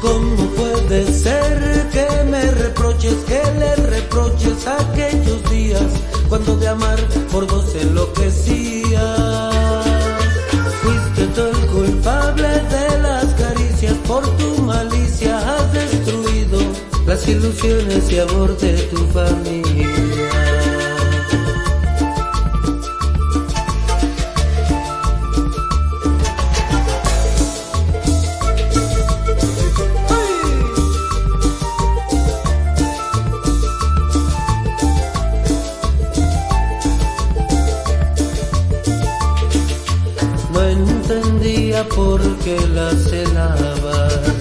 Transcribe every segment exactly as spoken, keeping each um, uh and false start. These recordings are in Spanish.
¿Cómo puede ser que me reproches, que le reproches aquellos días cuando de amar por dos enloquecía? Fuiste tú el culpable de las caricias, por tu malicia has destruido las ilusiones y amor de tu familia. No entendía por qué la celabas,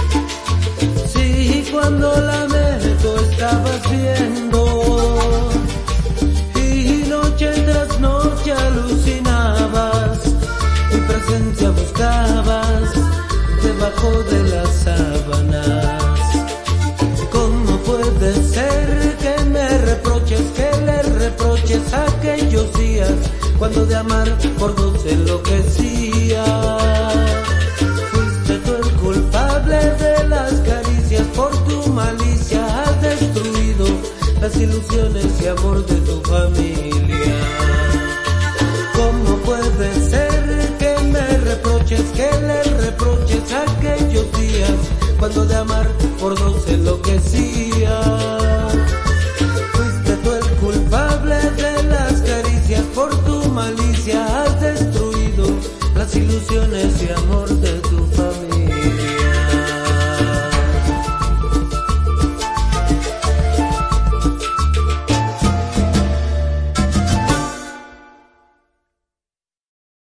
si cuando la meto estabas viendo, y noche tras noche alucinabas, mi presencia buscabas debajo de las sábanas. ¿Cómo puede ser que me reproches, que le reproches aquellos días cuando de amar por dos enloquecía? Fuiste tú el culpable de las caricias, por tu malicia has destruido las ilusiones y amor de tu familia. ¿Cómo puede ser que me reproches, que le reproches aquellos días cuando de amar por dos enloquecía?